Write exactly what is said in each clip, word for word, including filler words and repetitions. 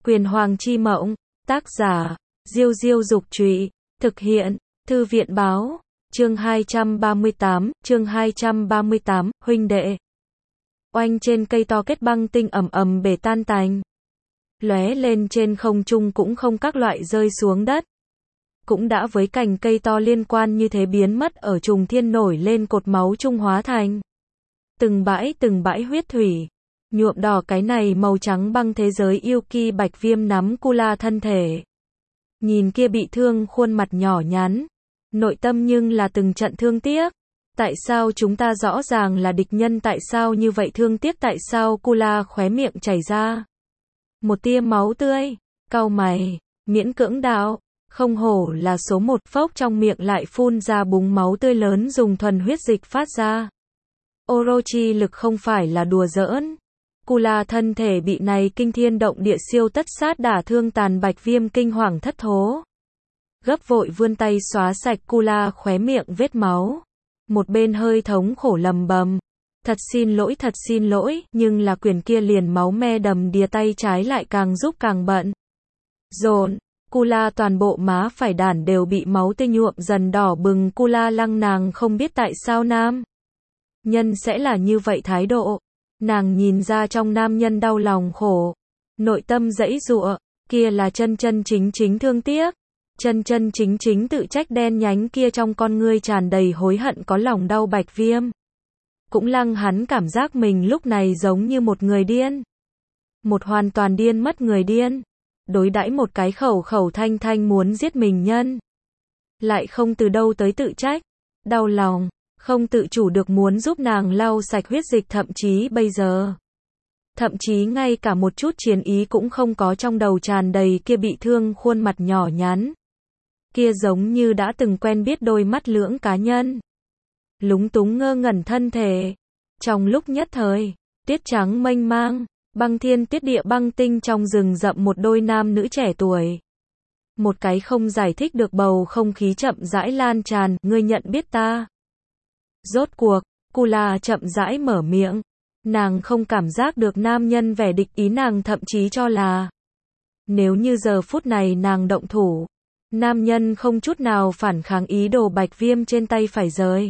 Quyền Hoàng chi mộng, tác giả, Diêu Diêu Dục Trụy, thực hiện, Thư viện Báo, chương hai trăm ba mươi tám, chương hai trăm ba mươi tám, huynh đệ. Oanh, trên cây to kết băng tinh ầm ầm bể tan tành. Lóe lên trên không trung cũng không các loại rơi xuống đất. Cũng đã với cành cây to liên quan như thế biến mất ở trùng thiên nổi lên cột máu trung hóa thành. Từng bãi từng bãi huyết thủy. Nhuộm đỏ cái này màu trắng băng thế giới yêu kỳ Bạch Viêm nắm Kula thân thể. Nhìn kia bị thương khuôn mặt nhỏ nhắn. Nội tâm nhưng là từng trận thương tiếc. Tại sao chúng ta rõ ràng là địch nhân, tại sao như vậy thương tiếc, tại sao? Kula khóe miệng chảy ra một tia máu tươi, cau mày, miễn cưỡng đạo, không hổ là số một, phốc trong miệng lại phun ra búng máu tươi lớn dùng thuần huyết dịch phát ra. Orochi lực không phải là đùa giỡn. Kula thân thể bị này kinh thiên động địa siêu tất sát đả thương tàn Bạch Viêm kinh hoàng thất thố. Gấp vội vươn tay xóa sạch Kula khóe miệng vết máu. Một bên hơi thống khổ lầm bầm. Thật xin lỗi, thật xin lỗi, nhưng là quyền kia liền máu me đầm đìa tay trái lại càng giúp càng bận. Dồn, Kula toàn bộ má phải đản đều bị máu tươi nhuộm dần đỏ bừng. Kula lăng, nàng không biết tại sao nam nhân sẽ là như vậy thái độ. Nàng nhìn ra trong nam nhân đau lòng khổ, nội tâm giãy giụa, kia là chân chân chính chính thương tiếc, chân chân chính chính tự trách, đen nhánh kia trong con ngươi tràn đầy hối hận, có lòng đau. Bạch Viêm cũng lăng, hắn cảm giác mình lúc này giống như một người điên, một hoàn toàn điên mất người điên, đối đãi một cái khẩu khẩu thanh thanh muốn giết mình nhân, lại không từ đâu tới tự trách, đau lòng, không tự chủ được muốn giúp nàng lau sạch huyết dịch, thậm chí bây giờ, thậm chí ngay cả một chút chiến ý cũng không có, trong đầu tràn đầy kia bị thương khuôn mặt nhỏ nhắn, kia giống như đã từng quen biết đôi mắt lưỡng cá nhân, lúng túng ngơ ngẩn thân thể. Trong lúc nhất thời, tuyết trắng mênh mang, băng thiên tuyết địa băng tinh trong rừng rậm, một đôi nam nữ trẻ tuổi. Một cái không giải thích được bầu không khí chậm rãi lan tràn, ngươi nhận biết ta. Rốt cuộc, Kula chậm rãi mở miệng. Nàng không cảm giác được nam nhân vẻ địch ý, nàng thậm chí cho là nếu như giờ phút này nàng động thủ, nam nhân không chút nào phản kháng ý đồ. Bạch Viêm trên tay phải rời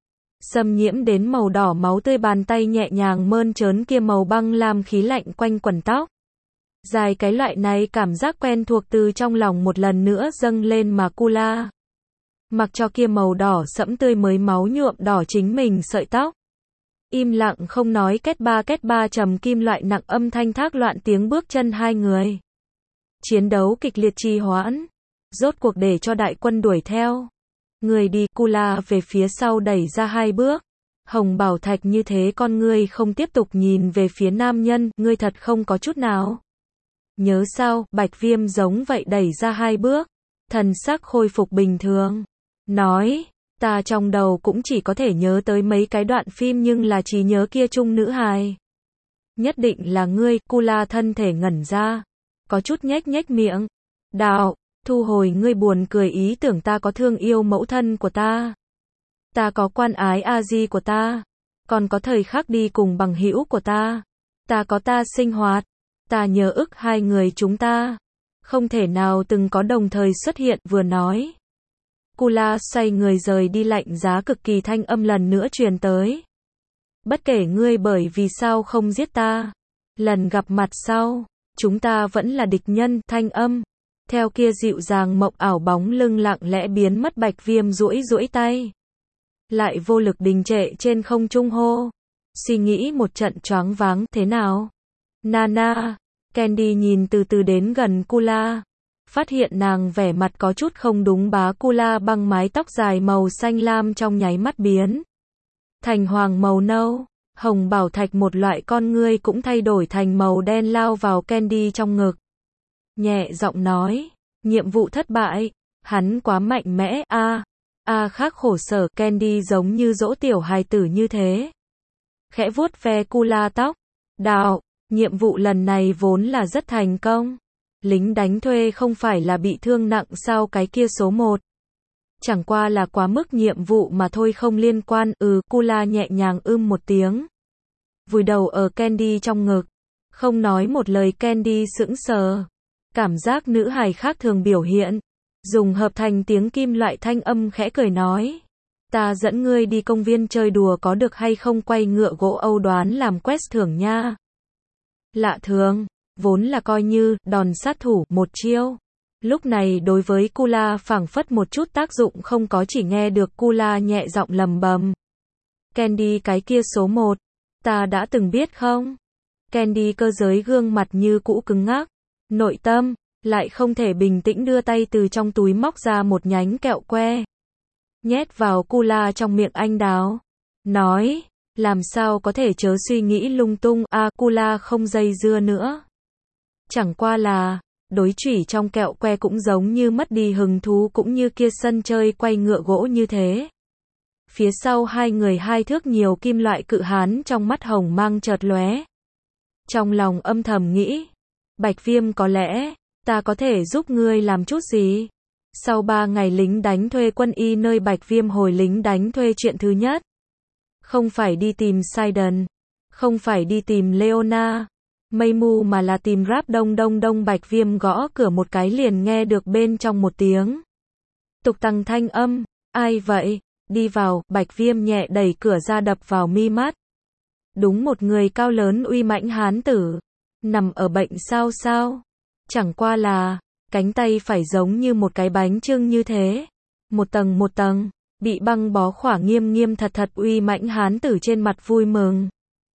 xâm nhiễm đến màu đỏ máu tươi, bàn tay nhẹ nhàng mơn trớn kia màu băng lam khí lạnh quanh quần tóc dài, cái loại này cảm giác quen thuộc từ trong lòng một lần nữa dâng lên, mà Kula mặc cho kia màu đỏ sẫm tươi mới máu nhuộm đỏ chính mình sợi tóc. Im lặng không nói, két ba két ba trầm kim loại nặng âm thanh thác loạn tiếng bước chân hai người. Chiến đấu kịch liệt trì hoãn, rốt cuộc để cho đại quân đuổi theo. Người đi, Kula về phía sau đẩy ra hai bước. Hồng Bảo Thạch như thế con ngươi không tiếp tục nhìn về phía nam nhân, ngươi thật không có chút nào nhớ sao? Bạch Viêm giống vậy đẩy ra hai bước, thần sắc khôi phục bình thường. Nói, ta trong đầu cũng chỉ có thể nhớ tới mấy cái đoạn phim, nhưng là chỉ nhớ kia trung nữ hài. Nhất định là ngươi. Kula thân thể ngẩn ra, có chút nhếch nhếch miệng. Đạo, thu hồi ngươi buồn cười ý tưởng, ta có thương yêu mẫu thân của ta. Ta có quan ái a di của ta. Còn có thời khắc đi cùng bằng hữu của ta. Ta có ta sinh hoạt. Ta nhớ ức hai người chúng ta không thể nào từng có đồng thời xuất hiện. Vừa nói, Kula xoay người rời đi, lạnh giá cực kỳ thanh âm lần nữa truyền tới. Bất kể ngươi bởi vì sao không giết ta, lần gặp mặt sau, chúng ta vẫn là địch nhân. Thanh âm, theo kia dịu dàng mộng ảo bóng lưng lặng lẽ biến mất. Bạch Viêm duỗi duỗi tay, lại vô lực đình trệ trên không trung hô. Suy nghĩ một trận choáng váng, thế nào? Nana, Candy nhìn từ từ đến gần Kula. Phát hiện nàng vẻ mặt có chút không đúng, bá Kula băng mái tóc dài màu xanh lam trong nháy mắt biến thành hoàng màu nâu. Hồng Bảo Thạch một loại con ngươi cũng thay đổi thành màu đen, lao vào Candy trong ngực. Nhẹ giọng nói, nhiệm vụ thất bại, hắn quá mạnh mẽ. A, a khác khổ sở. Candy giống như dỗ tiểu hài tử như thế, khẽ vuốt ve Kula tóc. Đạo, nhiệm vụ lần này vốn là rất thành công. Lính đánh thuê không phải là bị thương nặng sao? Cái kia số một. Chẳng qua là quá mức nhiệm vụ mà thôi, không liên quan. Ừ, Kula nhẹ nhàng ưm một tiếng, vùi đầu ở Candy trong ngực, không nói một lời. Candy sững sờ. Cảm giác nữ hài khác thường biểu hiện, dùng hợp thành tiếng kim loại thanh âm khẽ cười nói. Ta dẫn ngươi đi công viên chơi đùa có được hay không, quay ngựa gỗ Âu đoán làm quest thưởng nha. Lạ thường, vốn là coi như đòn sát thủ một chiêu. Lúc này đối với Kula phảng phất một chút tác dụng không có, chỉ nghe được Kula nhẹ giọng lầm bầm. Candy cái kia số một, ta đã từng biết không? Candy cơ giới gương mặt như cũ cứng ngắc, nội tâm lại không thể bình tĩnh, đưa tay từ trong túi móc ra một nhánh kẹo que, nhét vào Kula trong miệng anh đào, nói, làm sao có thể, chớ suy nghĩ lung tung. A à, Kula không dây dưa nữa. Chẳng qua là, đối chủy trong kẹo que cũng giống như mất đi hứng thú, cũng như kia sân chơi quay ngựa gỗ như thế. Phía sau hai người hai thước nhiều kim loại cự hán trong mắt hồng mang chợt lóe. Trong lòng âm thầm nghĩ, Bạch Viêm có lẽ, ta có thể giúp ngươi làm chút gì? Sau ba ngày lính đánh thuê quân y nơi Bạch Viêm hồi lính đánh thuê, chuyện thứ nhất, không phải đi tìm Sidon, không phải đi tìm Leona, Mây Mu, mà là tìm Rap. Đông đông đông. Bạch Viêm gõ cửa một cái liền nghe được bên trong một tiếng tục tằng thanh âm, ai vậy? Đi vào. Bạch Viêm nhẹ đẩy cửa ra, đập vào mi mắt. Đúng một người cao lớn uy mãnh hán tử, nằm ở bệnh sao sao. Chẳng qua là, cánh tay phải giống như một cái bánh chưng như thế, một tầng một tầng, bị băng bó khỏa nghiêm nghiêm thật thật. Uy mãnh hán tử trên mặt vui mừng.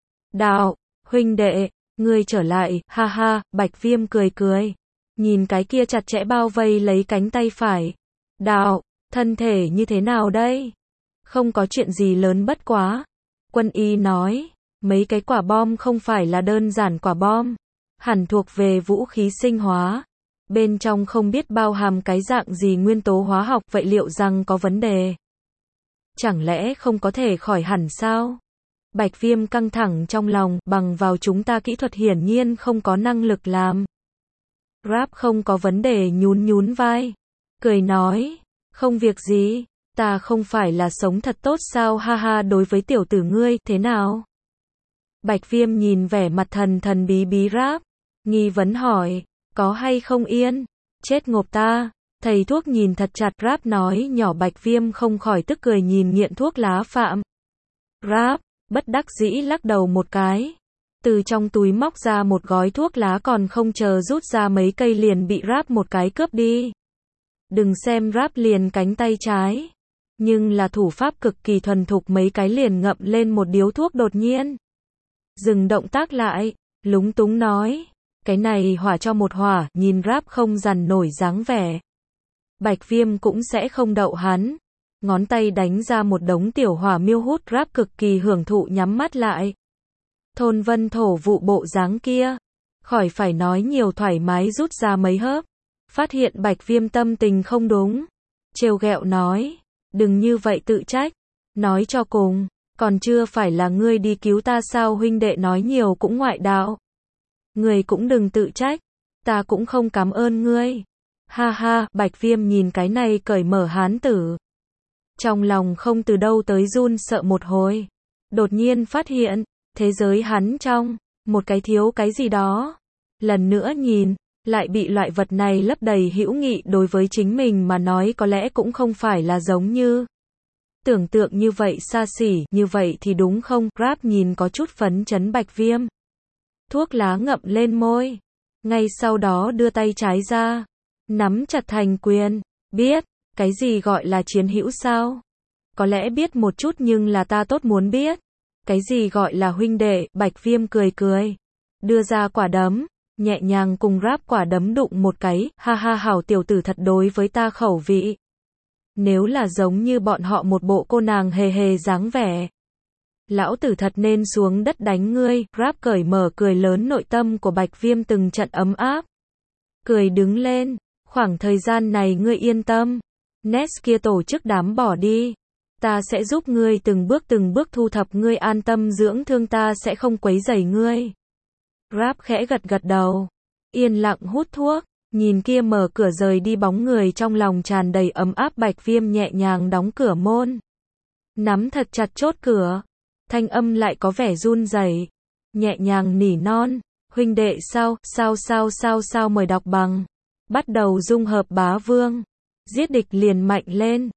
Đạo, huynh đệ, ngươi trở lại, ha ha. Bạch Viêm cười cười, nhìn cái kia chặt chẽ bao vây lấy cánh tay phải. Đạo, thân thể như thế nào đây? Không có chuyện gì lớn, bất quá. Quân y nói, mấy cái quả bom không phải là đơn giản quả bom, hẳn thuộc về vũ khí sinh hóa. Bên trong không biết bao hàm cái dạng gì nguyên tố hóa học, vậy liệu rằng có vấn đề? Chẳng lẽ không có thể khỏi hẳn sao? Bạch Viêm căng thẳng trong lòng, bằng vào chúng ta kỹ thuật hiển nhiên không có năng lực làm. Rap không có vấn đề, nhún nhún vai, cười nói, không việc gì, ta không phải là sống thật tốt sao, ha ha. Đối với tiểu tử ngươi, thế nào? Bạch Viêm nhìn vẻ mặt thần thần bí bí Rap, nghi vấn hỏi, có hay không yên? Chết ngộp ta. Thầy thuốc nhìn thật chặt Rap nói nhỏ. Bạch Viêm không khỏi tức cười nhìn nghiện thuốc lá phạm. Rap bất đắc dĩ lắc đầu một cái, từ trong túi móc ra một gói thuốc lá, còn không chờ rút ra mấy cây liền bị Rap một cái cướp đi. Đừng xem Rap liền cánh tay trái, nhưng là thủ pháp cực kỳ thuần thục, mấy cái liền ngậm lên một điếu thuốc, đột nhiên dừng động tác lại, lúng túng nói, cái này hỏa cho một hỏa. Nhìn Rap không dằn nổi dáng vẻ, Bạch Viêm cũng sẽ không đậu hắn, ngón tay đánh ra một đống tiểu hỏa miêu hút. Rap cực kỳ hưởng thụ nhắm mắt lại. Thôn vân thổ vụ bộ dáng kia, khỏi phải nói nhiều, thoải mái rút ra mấy hớp. Phát hiện Bạch Viêm tâm tình không đúng, trêu ghẹo nói, đừng như vậy tự trách, nói cho cùng, còn chưa phải là ngươi đi cứu ta sao? Huynh đệ nói nhiều cũng ngoại đạo, ngươi cũng đừng tự trách, ta cũng không cảm ơn ngươi. Ha ha. Bạch Viêm nhìn cái này cởi mở hán tử, trong lòng không từ đâu tới run sợ một hồi. Đột nhiên phát hiện, thế giới hắn trong, một cái thiếu cái gì đó. Lần nữa nhìn, lại bị loại vật này lấp đầy. Hữu nghị đối với chính mình mà nói có lẽ cũng không phải là giống như tưởng tượng như vậy xa xỉ, như vậy thì đúng không? Rap nhìn có chút phấn chấn Bạch Viêm, thuốc lá ngậm lên môi, ngay sau đó đưa tay trái ra, nắm chặt thành quyền. Biết cái gì gọi là chiến hữu sao? Có lẽ biết một chút, nhưng là ta tốt muốn biết cái gì gọi là huynh đệ. Bạch Viêm cười cười, đưa ra quả đấm, nhẹ nhàng cùng Rap quả đấm đụng một cái. Ha ha, hảo tiểu tử thật đối với ta khẩu vị. Nếu là giống như bọn họ một bộ cô nàng hề hề dáng vẻ, lão tử thật nên xuống đất đánh ngươi. Rap cởi mở cười lớn, nội tâm của Bạch Viêm từng trận ấm áp, cười đứng lên. Khoảng thời gian này ngươi yên tâm, Nest kia tổ chức đám bỏ đi, ta sẽ giúp ngươi từng bước từng bước thu thập, ngươi an tâm dưỡng thương, ta sẽ không quấy rầy ngươi. Rap khẽ gật gật đầu, yên lặng hút thuốc, nhìn kia mở cửa rời đi bóng người, trong lòng tràn đầy ấm áp. Bạch Viêm nhẹ nhàng đóng cửa môn, nắm thật chặt chốt cửa, thanh âm lại có vẻ run rẩy, nhẹ nhàng nỉ non, huynh đệ sao, sao sao sao sao, mời đọc bằng bắt đầu dung hợp bá vương. Giết địch liền mạnh lên.